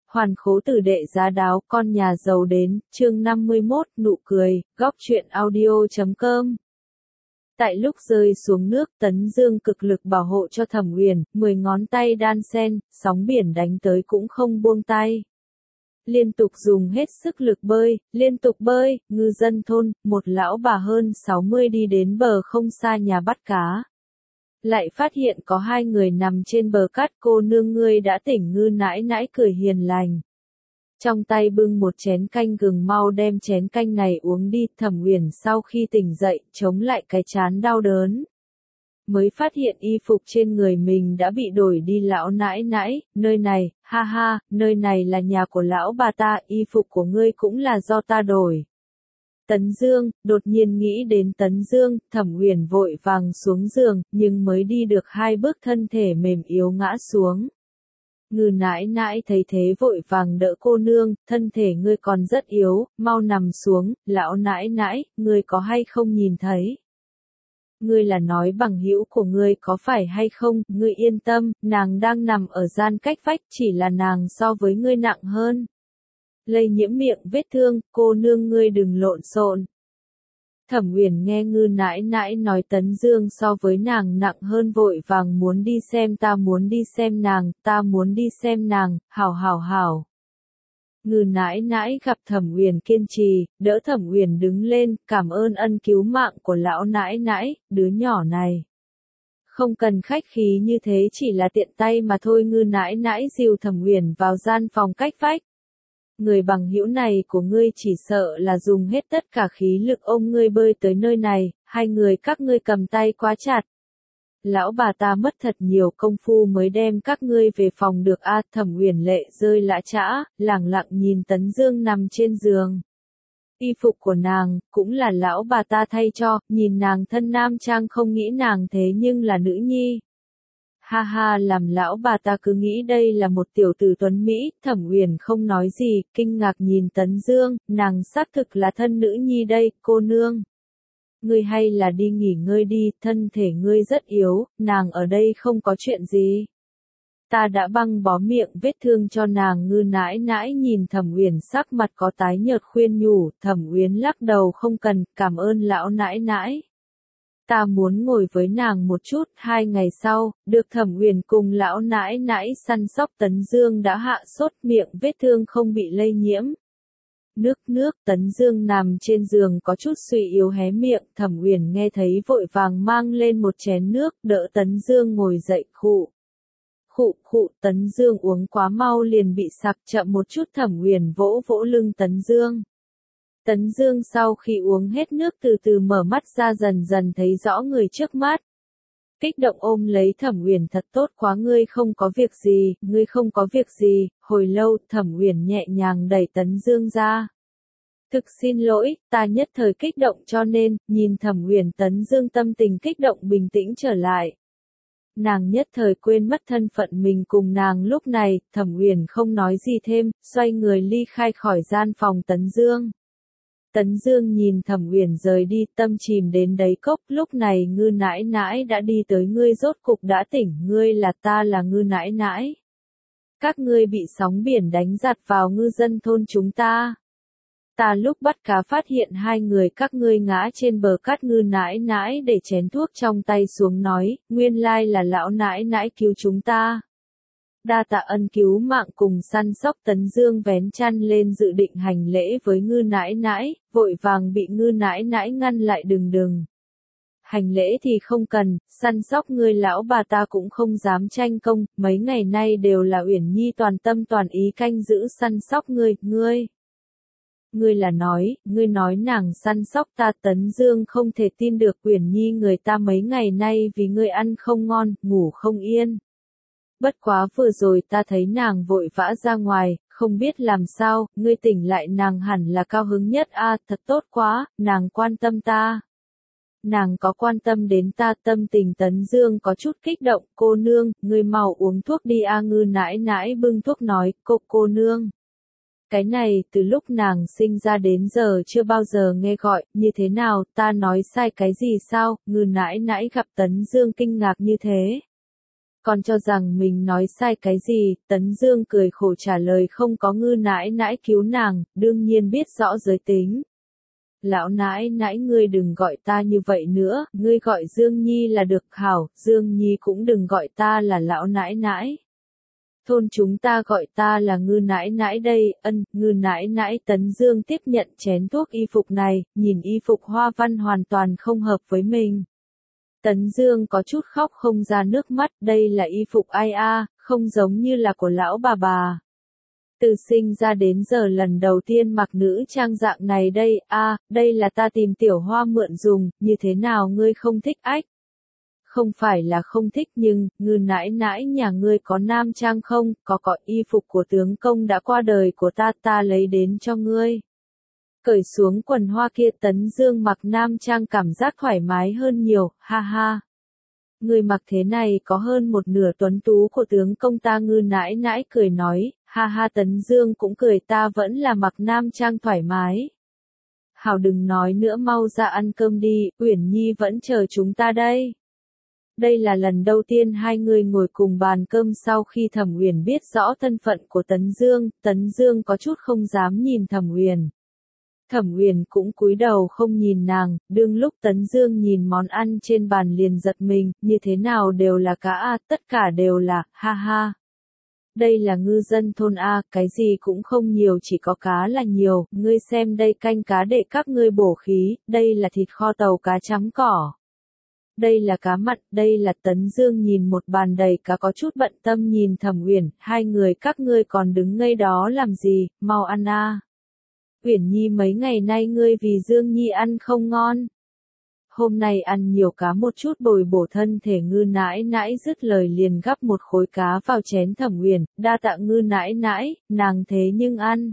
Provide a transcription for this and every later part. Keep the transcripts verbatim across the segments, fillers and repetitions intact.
Hoàn khố tử đệ giá đáo, con nhà giàu đến, chương năm mươi mốt, nụ cười, góc truyện audio chấm com. Tại lúc rơi xuống nước, Tấn Dương cực lực bảo hộ cho Thẩm Uyển, mười ngón tay đan sen, sóng biển đánh tới cũng không buông tay. Liên tục dùng hết sức lực bơi, liên tục bơi, ngư dân thôn, một lão bà hơn sáu mươi đi đến bờ không xa nhà bắt cá. Lại phát hiện có hai người nằm trên bờ cát. Cô nương ngươi đã tỉnh, ngư nãi nãi cười hiền lành. Trong tay bưng một chén canh gừng, mau đem chén canh này uống đi. Thẩm Uyển sau khi tỉnh dậy, chống lại cái trán đau đớn. Mới phát hiện y phục trên người mình đã bị đổi đi. Lão nãi nãi, nơi này, ha ha, nơi này là nhà của lão bà ta, y phục của ngươi cũng là do ta đổi. Tấn Dương, đột nhiên nghĩ đến Tấn Dương, Thẩm Uyển vội vàng xuống giường, nhưng mới đi được hai bước thân thể mềm yếu ngã xuống. Ngư nãi nãi thấy thế vội vàng đỡ cô nương, thân thể ngươi còn rất yếu, mau nằm xuống. Lão nãi nãi, ngươi có hay không nhìn thấy? Ngươi là nói bằng hữu của ngươi có phải hay không? Ngươi yên tâm, nàng đang nằm ở gian cách vách, chỉ là nàng so với ngươi nặng hơn. Lây nhiễm miệng vết thương, cô nương ngươi đừng lộn xộn. Thẩm Uyển nghe ngư nãi nãi nói Tấn Dương so với nàng nặng hơn, vội vàng muốn đi xem. Ta muốn đi xem nàng, ta muốn đi xem nàng, hảo hảo hảo. Ngư nãi nãi gặp Thẩm Uyển kiên trì, đỡ Thẩm Uyển đứng lên, cảm ơn ân cứu mạng của lão nãi nãi, đứa nhỏ này. Không cần khách khí như thế, chỉ là tiện tay mà thôi. Ngư nãi nãi dìu Thẩm Uyển vào gian phòng cách vách. Người bằng hữu này của ngươi chỉ sợ là dùng hết tất cả khí lực ôm ngươi bơi tới nơi này, hai người các ngươi cầm tay quá chặt. Lão bà ta mất thật nhiều công phu mới đem các ngươi về phòng được a. Thẩm Uyển lệ rơi lã chã, lẳng lặng nhìn Tấn Dương nằm trên giường. Y phục của nàng, cũng là lão bà ta thay cho, nhìn nàng thân nam trang không nghĩ nàng thế nhưng là nữ nhi. Ha ha, làm lão bà ta cứ nghĩ đây là một tiểu tử tuấn Mỹ. Thẩm Uyển không nói gì, kinh ngạc nhìn Tấn Dương, nàng xác thực là thân nữ nhi đây, cô nương. Ngươi hay là đi nghỉ ngơi đi, thân thể ngươi rất yếu, nàng ở đây không có chuyện gì. Ta đã băng bó miệng vết thương cho nàng. Ngư nãi nãi nhìn Thẩm Uyển sắc mặt có tái nhợt khuyên nhủ. Thẩm Uyển lắc đầu, không cần, cảm ơn lão nãi nãi. Ta muốn ngồi với nàng một chút. Hai ngày sau, được Thẩm Uyển cùng lão nãi nãi săn sóc, Tấn Dương đã hạ sốt, miệng vết thương không bị lây nhiễm. Nước nước, Tấn Dương nằm trên giường có chút suy yếu hé miệng. Thẩm Uyển nghe thấy vội vàng mang lên một chén nước, đỡ Tấn Dương ngồi dậy. Khụ khụ khụ, Tấn Dương uống quá mau liền bị sặc, chậm một chút. Thẩm Uyển vỗ vỗ lưng Tấn Dương. Tấn Dương sau khi uống hết nước từ từ mở mắt ra, dần dần thấy rõ người trước mắt. Kích động ôm lấy Thẩm Uyển, thật tốt quá, ngươi không có việc gì, ngươi không có việc gì. Hồi lâu, Thẩm Uyển nhẹ nhàng đẩy Tấn Dương ra. Thực xin lỗi, ta nhất thời kích động cho nên, nhìn Thẩm Uyển. Tấn Dương tâm tình kích động bình tĩnh trở lại. Nàng nhất thời quên mất thân phận mình cùng nàng lúc này. Thẩm Uyển không nói gì thêm, xoay người ly khai khỏi gian phòng Tấn Dương. Tấn Dương nhìn Thẩm Uyển rời đi, tâm chìm đến đáy cốc. Lúc này ngư nãi nãi đã đi tới. Ngươi rốt cục đã tỉnh, ngươi là ta là ngư nãi nãi. Các ngươi bị sóng biển đánh giạt vào ngư dân thôn chúng ta. Ta lúc bắt cá phát hiện hai người các ngươi ngã trên bờ cát. Ngư nãi nãi để chén thuốc trong tay xuống nói, nguyên lai là lão nãi nãi cứu chúng ta. Đa tạ ân cứu mạng cùng săn sóc. Tấn Dương vén chăn lên dự định hành lễ với ngư nãi nãi, vội vàng bị ngư nãi nãi ngăn lại. Đừng đừng. Hành lễ thì không cần, săn sóc ngươi lão bà ta cũng không dám tranh công, mấy ngày nay đều là Uyển Nhi toàn tâm toàn ý canh giữ săn sóc ngươi, ngươi. Ngươi là nói, ngươi nói nàng săn sóc ta. Tấn Dương không thể tin được. Uyển Nhi người ta mấy ngày nay vì ngươi ăn không ngon, ngủ không yên. Bất quá vừa rồi ta thấy nàng vội vã ra ngoài, không biết làm sao, ngươi tỉnh lại nàng hẳn là cao hứng nhất a. Thật tốt quá, nàng quan tâm ta. Nàng có quan tâm đến ta. Tâm tình Tấn Dương có chút kích động. Cô nương, ngươi mau uống thuốc đi a. Ngư nãi nãi bưng thuốc nói, cô cô nương. Cái này từ lúc nàng sinh ra đến giờ chưa bao giờ nghe gọi, như thế nào, ta nói sai cái gì sao? Ngư nãi nãi gặp Tấn Dương kinh ngạc như thế. Còn cho rằng mình nói sai cái gì, Tấn Dương cười khổ trả lời không có ngư nãi nãi cứu nàng, đương nhiên biết rõ giới tính. Lão nãi nãi ngươi đừng gọi ta như vậy nữa, ngươi gọi Dương Nhi là được hảo, Dương Nhi cũng đừng gọi ta là lão nãi nãi. Thôn chúng ta gọi ta là ngư nãi nãi đây, ân, ngư nãi nãi. Tấn Dương tiếp nhận chén thuốc y phục này, nhìn y phục hoa văn hoàn toàn không hợp với mình. Tấn Dương có chút khóc không ra nước mắt, đây là y phục ai a, không giống như là của lão bà bà. Từ sinh ra đến giờ lần đầu tiên mặc nữ trang dạng này đây, a, đây là ta tìm Tiểu Hoa mượn dùng, như thế nào ngươi không thích ách? Không phải là không thích nhưng, ngư nãi nãi nhà ngươi có nam trang không, có có y phục của tướng công đã qua đời của ta ta lấy đến cho ngươi. Cởi xuống quần hoa kia Tấn Dương mặc nam trang cảm giác thoải mái hơn nhiều, ha ha. Người mặc thế này có hơn một nửa tuấn tú của tướng công ta ngư nãi nãi cười nói, ha ha Tấn Dương cũng cười ta vẫn là mặc nam trang thoải mái. Hảo đừng nói nữa mau ra ăn cơm đi, Uyển Nhi vẫn chờ chúng ta đây. Đây là lần đầu tiên hai người ngồi cùng bàn cơm sau khi Thẩm Uyển biết rõ thân phận của Tấn Dương, Tấn Dương có chút không dám nhìn Thẩm Uyển. Thẩm Uyển cũng cúi đầu không nhìn nàng, đương lúc Tấn Dương nhìn món ăn trên bàn liền giật mình, như thế nào đều là cá a, tất cả đều là, ha ha. Đây là ngư dân thôn a, cái gì cũng không nhiều chỉ có cá là nhiều, ngươi xem đây canh cá để các ngươi bổ khí, đây là thịt kho tàu cá chấm cỏ. Đây là cá mặn, đây là Tấn Dương nhìn một bàn đầy cá có chút bận tâm nhìn Thẩm Uyển, hai người các ngươi còn đứng ngây đó làm gì, mau ăn a. Uyển Nhi mấy ngày nay ngươi vì Dương Nhi ăn không ngon. Hôm nay ăn nhiều cá một chút bồi bổ thân thể ngư nãi nãi dứt lời liền gắp một khối cá vào chén Thẩm Uyển, đa tạ ngư nãi nãi, nàng thế nhưng ăn.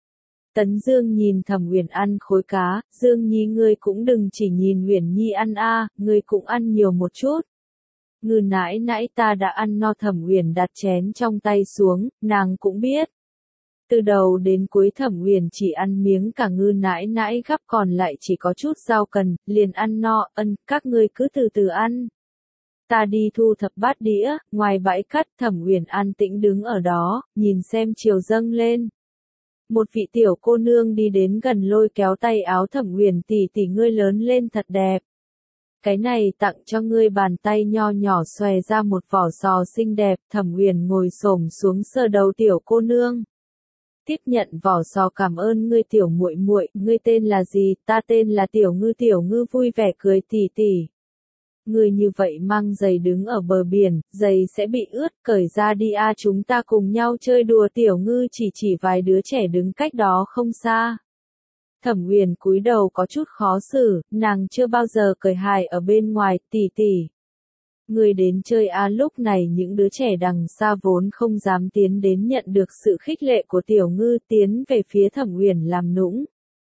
Tấn Dương nhìn Thẩm Uyển ăn khối cá, Dương Nhi ngươi cũng đừng chỉ nhìn Uyển Nhi ăn a, ngươi cũng ăn nhiều một chút. Ngư nãi nãi ta đã ăn no. Thẩm Uyển đặt chén trong tay xuống, nàng cũng biết. Từ đầu đến cuối Thẩm Uyển chỉ ăn miếng cả ngư nãi nãi gắp còn lại chỉ có chút rau cần, liền ăn no, ân, các ngươi cứ từ từ ăn. Ta đi thu thập bát đĩa, ngoài bãi cát Thẩm Uyển an tĩnh đứng ở đó, nhìn xem chiều dâng lên. Một vị tiểu cô nương đi đến gần lôi kéo tay áo Thẩm Uyển tỷ tỷ ngươi lớn lên thật đẹp. Cái này tặng cho ngươi bàn tay nho nhỏ xòe ra một vỏ sò xinh đẹp, Thẩm Uyển ngồi xổm xuống sờ đầu tiểu cô nương. Tiếp nhận vỏ sò cảm ơn ngươi tiểu muội muội, ngươi tên là gì, ta tên là Tiểu Ngư. Tiểu Ngư vui vẻ cười tỉ tỉ. Ngươi như vậy mang giày đứng ở bờ biển, giày sẽ bị ướt, cởi ra đi a, chúng ta cùng nhau chơi đùa. Tiểu Ngư chỉ chỉ vài đứa trẻ đứng cách đó không xa. Thẩm Uyển cúi đầu có chút khó xử, nàng chưa bao giờ cởi hài ở bên ngoài, tỉ tỉ. Người đến chơi a, lúc này những đứa trẻ đằng xa vốn không dám tiến đến nhận được sự khích lệ của Tiểu Ngư tiến về phía Thẩm Uyển làm nũng.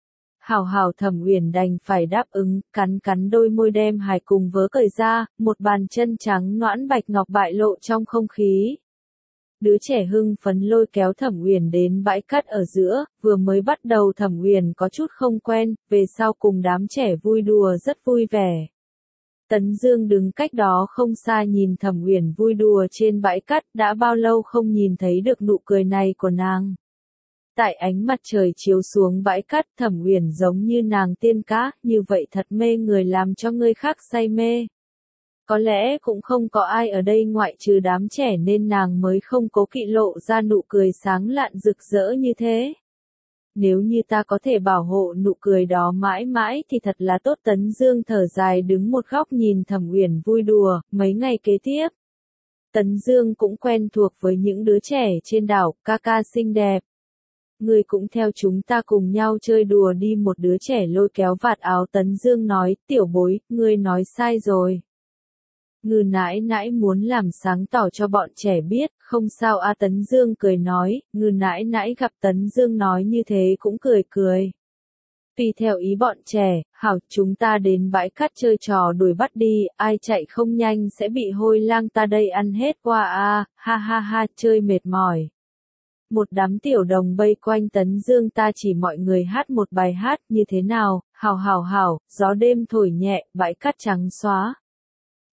Hảo hảo Thẩm Uyển đành phải đáp ứng, cắn cắn đôi môi đem hài cùng vớ cởi ra, một bàn chân trắng nõn bạch ngọc bại lộ trong không khí. Đứa trẻ hưng phấn lôi kéo Thẩm Uyển đến bãi cát ở giữa, vừa mới bắt đầu Thẩm Uyển có chút không quen, về sau cùng đám trẻ vui đùa rất vui vẻ. Tấn Dương đứng cách đó không xa nhìn Thẩm Uyển vui đùa trên bãi cát, đã bao lâu không nhìn thấy được nụ cười này của nàng. Tại ánh mặt trời chiếu xuống bãi cát, Thẩm Uyển giống như nàng tiên cá, như vậy thật mê người làm cho người khác say mê. Có lẽ cũng không có ai ở đây ngoại trừ đám trẻ nên nàng mới không cố kỵ lộ ra nụ cười sáng lạn rực rỡ như thế. Nếu như ta có thể bảo hộ nụ cười đó mãi mãi thì thật là tốt. Tấn Dương thở dài đứng một góc nhìn Thẩm Uyển vui đùa, mấy ngày kế tiếp. Tấn Dương cũng quen thuộc với những đứa trẻ trên đảo, ca ca xinh đẹp. Ngươi cũng theo chúng ta cùng nhau chơi đùa đi, một đứa trẻ lôi kéo vạt áo Tấn Dương nói, tiểu bối, ngươi nói sai rồi. Ngư nãi nãi muốn làm sáng tỏ cho bọn trẻ biết, không sao a. Tấn Dương cười nói, ngư nãi nãi gặp Tấn Dương nói như thế cũng cười cười. Tùy theo ý bọn trẻ, hảo chúng ta đến bãi cát chơi trò đuổi bắt đi, ai chạy không nhanh sẽ bị hôi lang ta đây ăn hết qua a, ha ha ha, chơi mệt mỏi. Một đám tiểu đồng vây quanh Tấn Dương ta chỉ mọi người hát một bài hát như thế nào, hảo hảo hảo, gió đêm thổi nhẹ, bãi cát trắng xóa.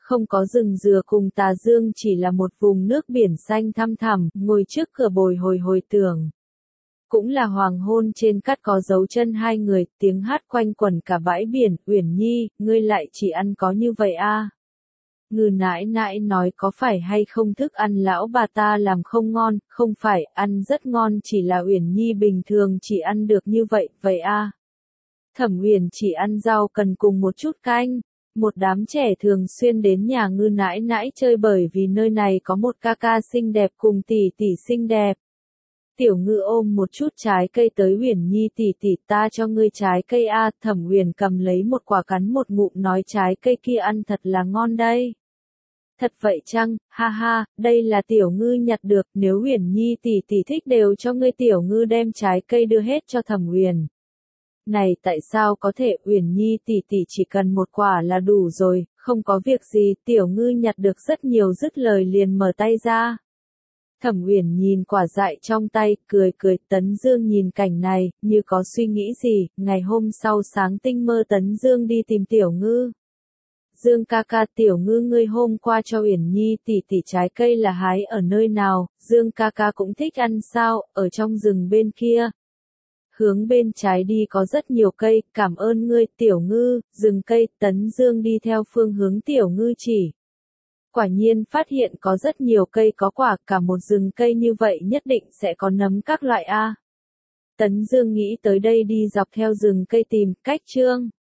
Không có rừng dừa cùng tà dương, chỉ là một vùng nước biển xanh thăm thẳm, ngồi trước cửa bồi hồi hồi tưởng. Cũng là hoàng hôn, trên cát có dấu chân hai người, tiếng hát quanh quẩn cả bãi biển. Uyển Nhi, ngươi lại chỉ ăn có như vậy a? À? Ngư nãi nãi nói có phải hay không thức ăn lão bà ta làm không ngon, không phải, ăn rất ngon, chỉ là Uyển Nhi bình thường chỉ ăn được như vậy, vậy a? À? Thẩm Uyển chỉ ăn rau cần cùng một chút canh. Một đám trẻ thường xuyên đến nhà Ngư nãi nãi chơi bởi vì nơi này có một ca ca xinh đẹp cùng tỷ tỷ xinh đẹp. Tiểu Ngư ôm một chút trái cây tới Uyển Nhi, tỷ tỷ, ta cho ngươi trái cây a. Thẩm Uyển cầm lấy một quả cắn một ngụm, nói trái cây kia ăn thật là ngon đây. Thật vậy chăng, ha ha, đây là Tiểu Ngư nhặt được, nếu Uyển Nhi tỷ tỷ thích đều cho ngươi. Tiểu Ngư đem trái cây đưa hết cho Thẩm Uyển. Này, tại sao có thể, Uyển Nhi tỷ tỷ chỉ cần một quả là đủ rồi, không có việc gì. Tiểu Ngư nhặt được rất nhiều, dứt lời liền mở tay ra. Thẩm Uyển nhìn quả dại trong tay, cười cười. Tấn Dương nhìn cảnh này, như có suy nghĩ gì. Ngày hôm sau sáng tinh mơ, Tấn Dương đi tìm Tiểu Ngư. Dương ca ca, Tiểu Ngư ngươi hôm qua cho Uyển Nhi tỷ tỷ trái cây là hái ở nơi nào? Dương ca ca cũng thích ăn sao? Ở trong rừng bên kia. Hướng bên trái đi có rất nhiều cây, cảm ơn ngươi. Tiểu Ngư, rừng cây. Tấn Dương đi theo phương hướng Tiểu Ngư chỉ. Quả nhiên phát hiện có rất nhiều cây có quả, cả một rừng cây như vậy nhất định sẽ có nấm các loại a. Tấn Dương nghĩ tới đây đi dọc theo rừng cây tìm cách chương.